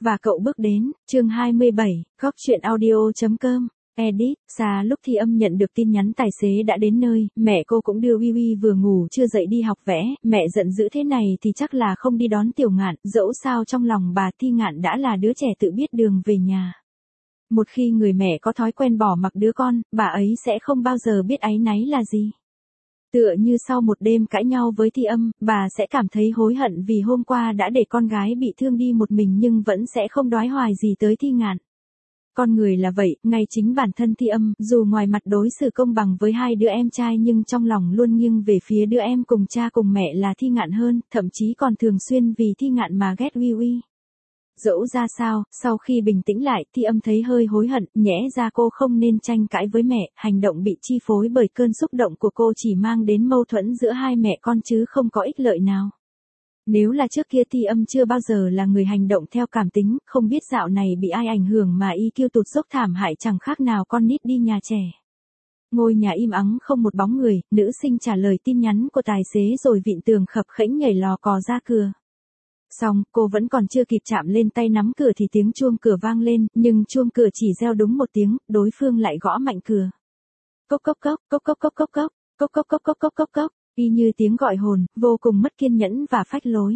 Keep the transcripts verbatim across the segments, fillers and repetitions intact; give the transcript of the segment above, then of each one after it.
Và cậu bước đến, chương hai mươi bảy, góc truyện audio.com, edit, xa lúc Thi Âm nhận được tin nhắn tài xế đã đến nơi, mẹ cô cũng đưa Uy Uy vừa ngủ chưa dậy đi học vẽ, mẹ giận dữ thế này thì chắc là không đi đón Tiểu Ngạn, dẫu sao trong lòng bà Thi Ngạn đã là đứa trẻ tự biết đường về nhà. Một khi người mẹ có thói quen bỏ mặc đứa con, bà ấy sẽ không bao giờ biết áy náy là gì. Tựa như sau một đêm cãi nhau với Thi Âm, bà sẽ cảm thấy hối hận vì hôm qua đã để con gái bị thương đi một mình nhưng vẫn sẽ không đoái hoài gì tới Thi Ngạn. Con người là vậy, ngay chính bản thân Thi Âm, dù ngoài mặt đối xử công bằng với hai đứa em trai nhưng trong lòng luôn nghiêng về phía đứa em cùng cha cùng mẹ là Thi Ngạn hơn, thậm chí còn thường xuyên vì Thi Ngạn mà ghét Uy Uy. Dẫu ra sao, sau khi bình tĩnh lại, Thi Âm thấy hơi hối hận, nhẽ ra cô không nên tranh cãi với mẹ, hành động bị chi phối bởi cơn xúc động của cô chỉ mang đến mâu thuẫn giữa hai mẹ con chứ không có ích lợi nào. Nếu là trước kia Thi Âm chưa bao giờ là người hành động theo cảm tính, không biết dạo này bị ai ảnh hưởng mà i kiu tụt dốc thảm hại chẳng khác nào con nít đi nhà trẻ. Ngôi nhà im ắng không một bóng người, nữ sinh trả lời tin nhắn của tài xế rồi vịn tường khập khễnh nhảy lò cò ra cửa. Xong, cô vẫn còn chưa kịp chạm lên tay nắm cửa thì tiếng chuông cửa vang lên, nhưng chuông cửa chỉ reo đúng một tiếng, đối phương lại gõ mạnh cửa. Cốc cốc cốc, cốc cốc cốc cốc cốc, cốc cốc cốc cốc cốc cốc cốc, y như tiếng gọi hồn, vô cùng mất kiên nhẫn và phách lối.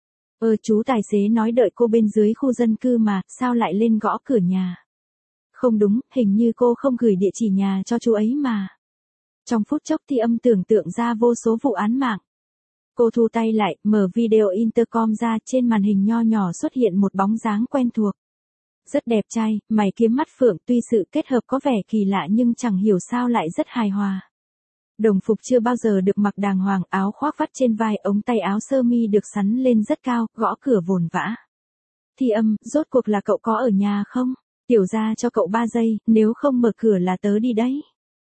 Ơ chú tài xế nói đợi cô bên dưới khu dân cư mà, sao lại lên gõ cửa nhà? Không đúng, hình như cô không gửi địa chỉ nhà cho chú ấy mà. Trong phút chốc Thi Âm tưởng tượng ra vô số vụ án mạng. Cô thu tay lại, mở video intercom ra, trên màn hình nho nhỏ xuất hiện một bóng dáng quen thuộc. Rất đẹp trai, mày kiếm mắt phượng, tuy sự kết hợp có vẻ kỳ lạ nhưng chẳng hiểu sao lại rất hài hòa. Đồng phục chưa bao giờ được mặc đàng hoàng, áo khoác vắt trên vai, ống tay áo sơ mi được xắn lên rất cao, gõ cửa vồn vã. Thi Âm, rốt cuộc là cậu có ở nhà không? Tiểu ra cho cậu ba giây, nếu không mở cửa là tớ đi đấy.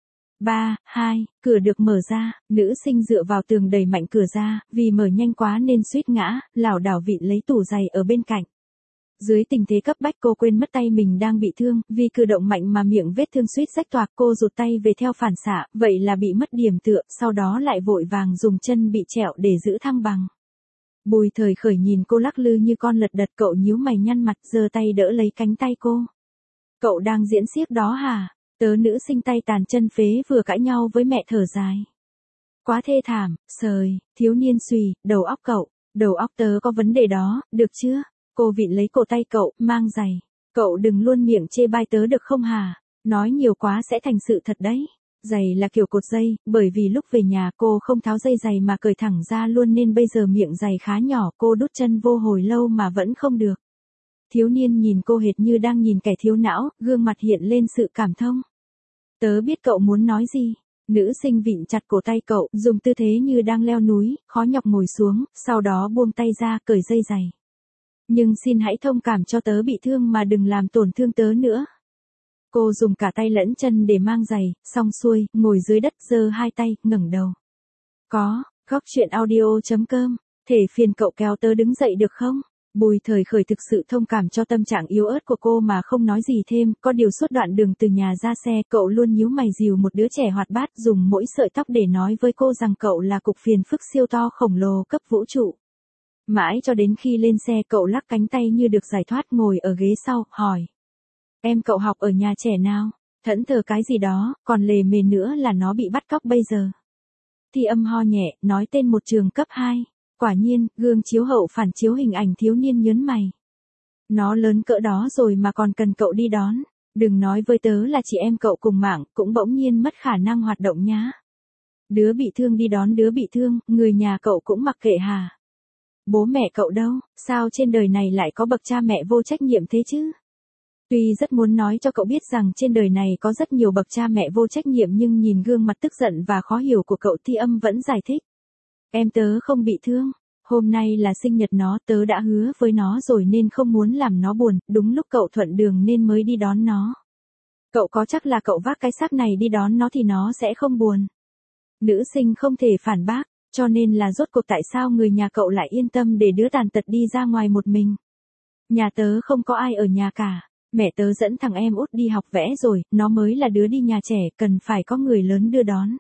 ba, hai, cửa được mở ra, nữ sinh dựa vào tường đẩy mạnh cửa ra, vì mở nhanh quá nên suýt ngã, lảo đảo vịn lấy tủ giày ở bên cạnh. Dưới tình thế cấp bách cô quên mất tay mình đang bị thương, vì cử động mạnh mà miệng vết thương suýt rách toạc, cô rụt tay về theo phản xạ, vậy là bị mất điểm tựa, sau đó lại vội vàng dùng chân bị trẹo để giữ thăng bằng. Bùi Thời Khởi nhìn cô lắc lư như con lật đật, cậu nhíu mày nhăn mặt, giơ tay đỡ lấy cánh tay cô. Cậu đang diễn xiếc đó hả? Tớ nữ sinh tay tàn chân phế vừa cãi nhau với mẹ thở dài. Quá thê thảm, sời, thiếu niên xùy, đầu óc cậu, đầu óc tớ có vấn đề đó, được chưa? Cô vịn lấy cổ tay cậu, mang giày. Cậu đừng luôn miệng chê bai tớ được không hả? Nói nhiều quá sẽ thành sự thật đấy. Giày là kiểu cột dây, bởi vì lúc về nhà cô không tháo dây giày mà cởi thẳng ra luôn nên bây giờ miệng giày khá nhỏ, cô đút chân vô hồi lâu mà vẫn không được. Thiếu niên nhìn cô hệt như đang nhìn kẻ thiếu não, gương mặt hiện lên sự cảm thông. Tớ biết cậu muốn nói gì. Nữ sinh vịn chặt cổ tay cậu, dùng tư thế như đang leo núi, khó nhọc ngồi xuống, sau đó buông tay ra, cởi dây giày. Nhưng xin hãy thông cảm cho tớ bị thương mà đừng làm tổn thương tớ nữa. Cô dùng cả tay lẫn chân để mang giày, xong xuôi, ngồi dưới đất giơ hai tay, ngẩng đầu. Có, góc truyện audio.com, thể phiền cậu kéo tớ đứng dậy được không? Bùi Thời Khởi thực sự thông cảm cho tâm trạng yếu ớt của cô mà không nói gì thêm, có điều suốt đoạn đường từ nhà ra xe, cậu luôn nhíu mày dìu một đứa trẻ hoạt bát, dùng mỗi sợi tóc để nói với cô rằng cậu là cục phiền phức siêu to khổng lồ cấp vũ trụ. Mãi cho đến khi lên xe cậu lắc cánh tay như được giải thoát, ngồi ở ghế sau, hỏi. Em cậu học ở nhà trẻ nào? Thẫn thờ cái gì đó, còn lề mề nữa là nó bị bắt cóc bây giờ. Thi Âm ho nhẹ, nói tên một trường cấp hai. Quả nhiên, gương chiếu hậu phản chiếu hình ảnh thiếu niên nhớn mày. Nó lớn cỡ đó rồi mà còn cần cậu đi đón. Đừng nói với tớ là chị em cậu cùng mạng, cũng bỗng nhiên mất khả năng hoạt động nhá. Đứa bị thương đi đón đứa bị thương, người nhà cậu cũng mặc kệ hả? Bố mẹ cậu đâu, sao trên đời này lại có bậc cha mẹ vô trách nhiệm thế chứ? Tuy rất muốn nói cho cậu biết rằng trên đời này có rất nhiều bậc cha mẹ vô trách nhiệm nhưng nhìn gương mặt tức giận và khó hiểu của cậu, Thi Âm vẫn giải thích. Em tớ không bị thương, hôm nay là sinh nhật nó, tớ đã hứa với nó rồi nên không muốn làm nó buồn, đúng lúc cậu thuận đường nên mới đi đón nó. Cậu có chắc là cậu vác cái xác này đi đón nó thì nó sẽ không buồn? Nữ sinh không thể phản bác, cho nên là rốt cuộc tại sao người nhà cậu lại yên tâm để đứa tàn tật đi ra ngoài một mình? Nhà tớ không có ai ở nhà cả, mẹ tớ dẫn thằng em út đi học vẽ rồi, nó mới là đứa đi nhà trẻ, cần phải có người lớn đưa đón.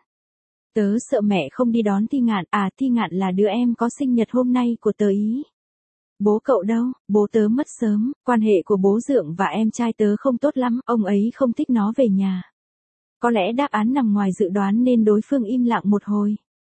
Tớ sợ mẹ không đi đón Thi Ngạn, à Thi Ngạn là đứa em có sinh nhật hôm nay của tớ ý. Bố cậu đâu, bố tớ mất sớm, quan hệ của bố dượng và em trai tớ không tốt lắm, ông ấy không thích nó về nhà. Có lẽ đáp án nằm ngoài dự đoán nên đối phương im lặng một hồi.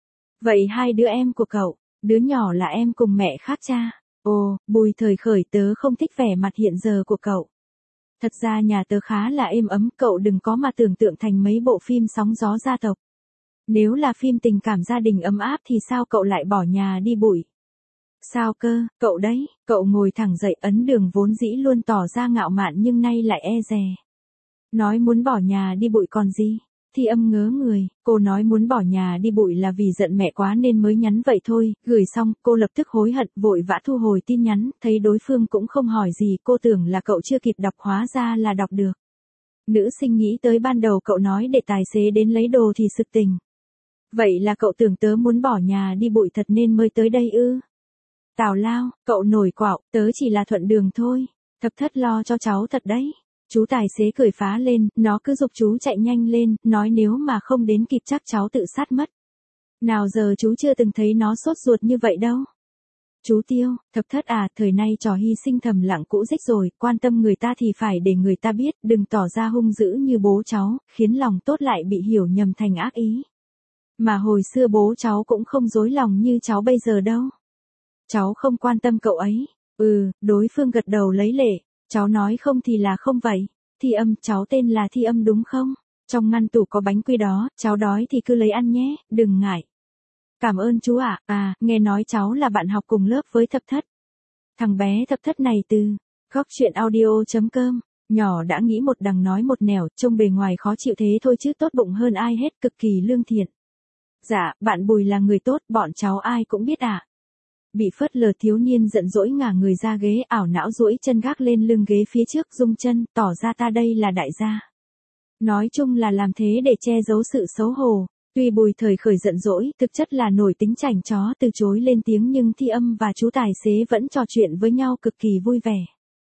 Vậy hai đứa em của cậu, đứa nhỏ là em cùng mẹ khác cha. Ồ, Bùi Thời Khởi, tớ không thích vẻ mặt hiện giờ của cậu. Thật ra nhà tớ khá là êm ấm, cậu đừng có mà tưởng tượng thành mấy bộ phim sóng gió gia tộc. Nếu là phim tình cảm gia đình ấm áp thì sao cậu lại bỏ nhà đi Bụi? Sao cơ, cậu đấy, cậu ngồi thẳng dậy, ấn Đường vốn dĩ luôn tỏ ra ngạo mạn nhưng nay lại e dè. Nói muốn bỏ nhà đi Bụi còn gì? Thi Âm ngớ người, cô nói muốn bỏ nhà đi Bụi là vì giận mẹ quá nên mới nhắn vậy thôi, gửi xong, cô lập tức hối hận, vội vã thu hồi tin nhắn, thấy đối phương cũng không hỏi gì, cô tưởng là cậu chưa kịp đọc, hóa ra là đọc được. Nữ sinh nghĩ tới ban đầu cậu nói để tài xế đến lấy đồ thì sực tỉnh. Vậy là cậu tưởng tớ muốn bỏ nhà đi Bụi thật nên mới tới đây ư? Tào lao, cậu nổi quạo, tớ chỉ là thuận đường thôi. Thập Thất lo cho cháu thật đấy. Chú tài xế cười phá lên, nó cứ giục chú chạy nhanh lên, nói nếu mà không đến kịp chắc cháu tự sát mất. Nào giờ chú chưa từng thấy nó sốt ruột như vậy đâu. Chú Tiêu, Thập Thất à, thời nay trò hy sinh thầm lặng cũ dích rồi, quan tâm người ta thì phải để người ta biết, đừng tỏ ra hung dữ như bố cháu, khiến lòng tốt lại bị hiểu nhầm thành ác ý. Mà hồi xưa bố cháu cũng không dối lòng như cháu bây giờ đâu. Cháu không quan tâm cậu ấy. Ừ, đối phương gật đầu lấy lệ. Cháu nói không thì là không vậy. Thi Âm, cháu tên là Thi Âm đúng không? Trong ngăn tủ có bánh quy đó, cháu đói thì cứ lấy ăn nhé, đừng ngại. Cảm ơn chú ạ. À. à, nghe nói cháu là bạn học cùng lớp với Thập Thất. Thằng bé Thập Thất này từ góc chuyện audio chấm com. Nhỏ đã nghĩ một đằng nói một nẻo, trông bề ngoài khó chịu thế thôi chứ tốt bụng hơn ai hết, cực kỳ lương thiện. Dạ, bạn Bùi là người tốt, bọn cháu ai cũng biết ạ. À. Bị phớt lờ, thiếu niên giận dỗi ngả người ra ghế, ảo não duỗi chân gác lên lưng ghế phía trước, rung chân, tỏ ra ta đây là đại gia. Nói chung là làm thế để che giấu sự xấu hổ. Tuy Bùi Thời Khởi giận dỗi, thực chất là nổi tính chảnh chó từ chối lên tiếng nhưng Thi Âm và chú tài xế vẫn trò chuyện với nhau cực kỳ vui vẻ.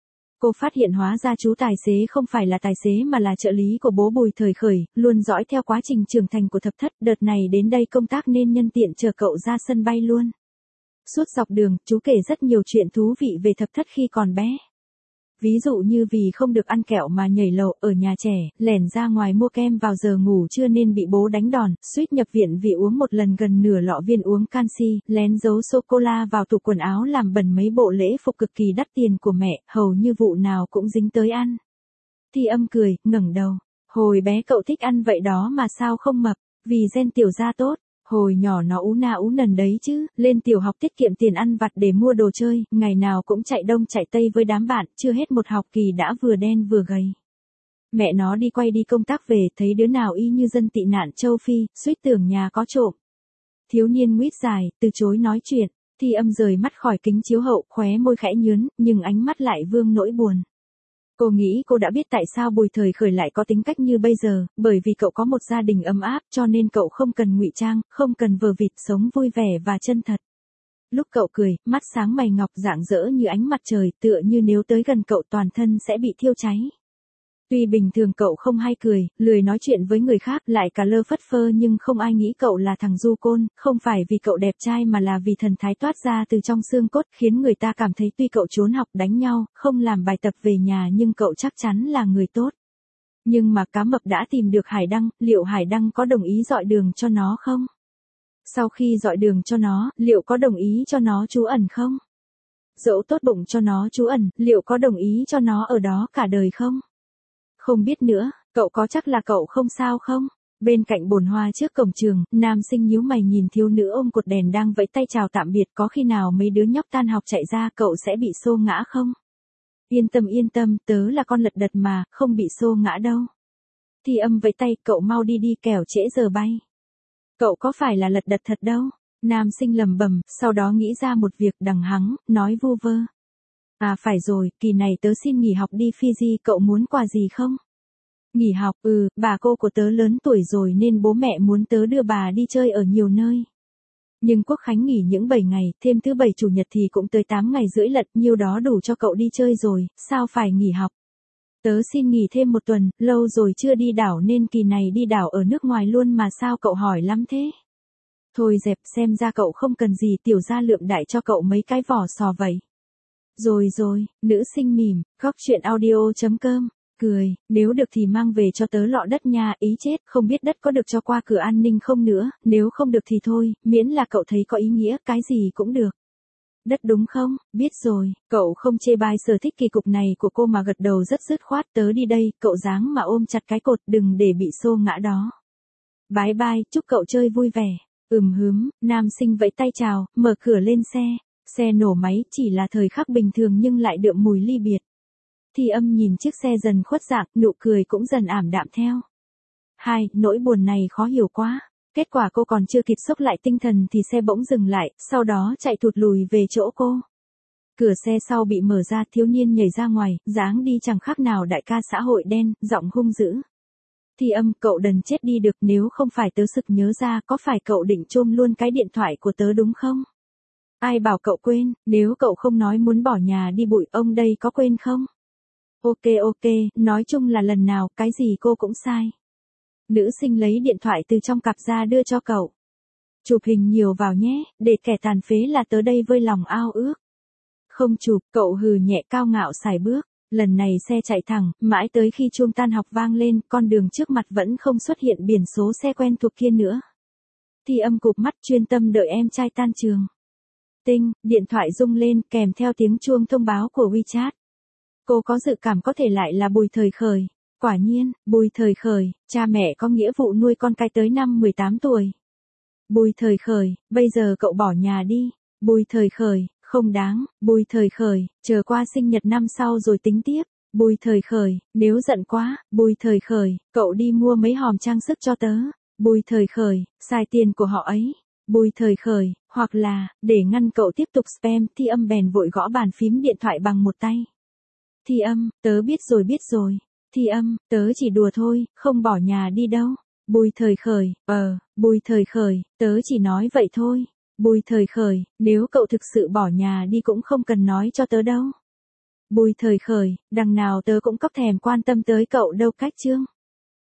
Cô phát hiện hóa ra chú tài xế không phải là tài xế mà là trợ lý của bố Bùi Thời Khởi, luôn dõi theo quá trình trưởng thành của Thập Thất, đợt này đến đây công tác nên nhân tiện chờ cậu ra sân bay luôn. Suốt dọc đường, chú kể rất nhiều chuyện thú vị về Thập Thất khi còn bé. Ví dụ như vì không được ăn kẹo mà nhảy lầu ở nhà trẻ, lẻn ra ngoài mua kem vào giờ ngủ trưa nên bị bố đánh đòn, suýt nhập viện vì uống một lần gần nửa lọ viên uống canxi, lén giấu sô-cô-la vào tủ quần áo làm bẩn mấy bộ lễ phục cực kỳ đắt tiền của mẹ, hầu như vụ nào cũng dính tới ăn. Thi Âm cười, ngẩng đầu. Hồi bé cậu thích ăn vậy đó mà sao không mập, vì gen tiểu gia tốt. Hồi nhỏ nó ú na ú nần đấy chứ, lên tiểu học tiết kiệm tiền ăn vặt để mua đồ chơi, ngày nào cũng chạy đông chạy tây với đám bạn, chưa hết một học kỳ đã vừa đen vừa gầy. Mẹ nó đi quay đi công tác về, thấy đứa nào y như dân tị nạn châu Phi, suýt tưởng nhà có trộm. Thiếu niên nguýt dài, từ chối nói chuyện, Thi Âm rời mắt khỏi kính chiếu hậu, khóe môi khẽ nhướn, nhưng ánh mắt lại vương nỗi buồn. Cô nghĩ cô đã biết tại sao Bùi Thời Khởi lại có tính cách như bây giờ, bởi vì cậu có một gia đình ấm áp cho nên cậu không cần ngụy trang, không cần vờ vịt, sống vui vẻ và chân thật. Lúc cậu cười, mắt sáng mày ngọc rạng rỡ như ánh mặt trời, tựa như nếu tới gần cậu toàn thân sẽ bị thiêu cháy. Tuy bình thường cậu không hay cười, lười nói chuyện với người khác, lại cả lơ phất phơ nhưng không ai nghĩ cậu là thằng du côn, không phải vì cậu đẹp trai mà là vì thần thái toát ra từ trong xương cốt, khiến người ta cảm thấy tuy cậu trốn học đánh nhau, không làm bài tập về nhà nhưng cậu chắc chắn là người tốt. Nhưng mà cá mập đã tìm được Hải Đăng, liệu Hải Đăng có đồng ý dọi đường cho nó không? Sau khi dọi đường cho nó, liệu có đồng ý cho nó trú ẩn không? Dẫu tốt bụng cho nó trú ẩn, liệu có đồng ý cho nó ở đó cả đời không? Không biết nữa, cậu có chắc là cậu không sao không? Bên cạnh bồn hoa trước cổng trường, nam sinh nhíu mày nhìn thiếu nữ ôm cột đèn đang vẫy tay chào tạm biệt, có khi nào mấy đứa nhóc tan học chạy ra cậu sẽ bị xô ngã không? Yên tâm yên tâm, tớ là con lật đật mà, không bị xô ngã đâu. Thi Âm vẫy tay, cậu mau đi đi kẻo trễ giờ bay. Cậu có phải là lật đật thật đâu? Nam sinh lầm bầm, sau đó nghĩ ra một việc đằng hắng, nói vu vơ. À phải rồi, kỳ này tớ xin nghỉ học đi Fiji, cậu muốn quà gì không? Nghỉ học, ừ, bà cô của tớ lớn tuổi rồi nên bố mẹ muốn tớ đưa bà đi chơi ở nhiều nơi. Nhưng Quốc Khánh nghỉ những bảy ngày, thêm thứ bảy chủ nhật thì cũng tới tám ngày rưỡi lận, nhiêu đó đủ cho cậu đi chơi rồi, sao phải nghỉ học? Tớ xin nghỉ thêm một tuần, lâu rồi chưa đi đảo nên kỳ này đi đảo ở nước ngoài luôn mà sao cậu hỏi lắm thế? Thôi dẹp, xem ra cậu không cần gì, tiểu gia lượm đại cho cậu mấy cái vỏ sò vậy. Rồi rồi, nữ sinh mỉm, góc chuyện audio chấm com, cười, nếu được thì mang về cho tớ lọ đất nha, ý chết, không biết đất có được cho qua cửa an ninh không nữa, nếu không được thì thôi, miễn là cậu thấy có ý nghĩa, cái gì cũng được. Đất đúng không, biết rồi, cậu không chê bai sở thích kỳ cục này của cô mà gật đầu rất dứt khoát, tớ đi đây, cậu dáng mà ôm chặt cái cột, đừng để bị xô ngã đó. Bái bai, chúc cậu chơi vui vẻ. Ừm hứm, nam sinh vẫy tay chào, mở cửa lên xe. Xe nổ máy, chỉ là thời khắc bình thường nhưng lại đượm mùi ly biệt. Thi Âm nhìn chiếc xe dần khuất dạng, nụ cười cũng dần ảm đạm theo. Hai, nỗi buồn này khó hiểu quá. Kết quả cô còn chưa kịp xốc lại tinh thần thì xe bỗng dừng lại, sau đó chạy thụt lùi về chỗ cô. Cửa xe sau bị mở ra, thiếu niên nhảy ra ngoài, dáng đi chẳng khác nào đại ca xã hội đen, giọng hung dữ. Thi Âm, cậu đần chết đi được, nếu không phải tớ sực nhớ ra, có phải cậu định chôm luôn cái điện thoại của tớ đúng không? Ai bảo cậu quên, nếu cậu không nói muốn bỏ nhà đi bụi, ông đây có quên không? Ok ok, nói chung là lần nào, cái gì cô cũng sai. Nữ sinh lấy điện thoại từ trong cặp ra đưa cho cậu. Chụp hình nhiều vào nhé, để kẻ tàn phế là tớ đây vơi lòng ao ước. Không chụp, cậu hừ nhẹ cao ngạo xài bước. Lần này xe chạy thẳng, mãi tới khi chuông tan học vang lên, con đường trước mặt vẫn không xuất hiện biển số xe quen thuộc kia nữa. Thi Âm cụp mắt chuyên tâm đợi em trai tan trường. Tinh, điện thoại rung lên kèm theo tiếng chuông thông báo của WeChat. Cô có dự cảm có thể lại là Bùi Thời Khởi. Quả nhiên, Bùi Thời Khởi, cha mẹ có nghĩa vụ nuôi con cái tới năm mười tám tuổi. Bùi Thời Khởi, bây giờ cậu bỏ nhà đi. Bùi Thời Khởi, không đáng. Bùi Thời Khởi, chờ qua sinh nhật năm sau rồi tính tiếp. Bùi Thời Khởi, nếu giận quá. Bùi Thời Khởi, cậu đi mua mấy hòm trang sức cho tớ. Bùi Thời Khởi, xài tiền của họ ấy. Bùi Thời Khởi, hoặc là, để ngăn cậu tiếp tục spam, Thi Âm bèn vội gõ bàn phím điện thoại bằng một tay. Thi Âm, tớ biết rồi biết rồi. Thi Âm, tớ chỉ đùa thôi, không bỏ nhà đi đâu. Bùi Thời Khởi, ờ, Bùi Thời Khởi, tớ chỉ nói vậy thôi. Bùi Thời Khởi, nếu cậu thực sự bỏ nhà đi cũng không cần nói cho tớ đâu. Bùi Thời Khởi, đằng nào tớ cũng có thèm quan tâm tới cậu đâu cách chương.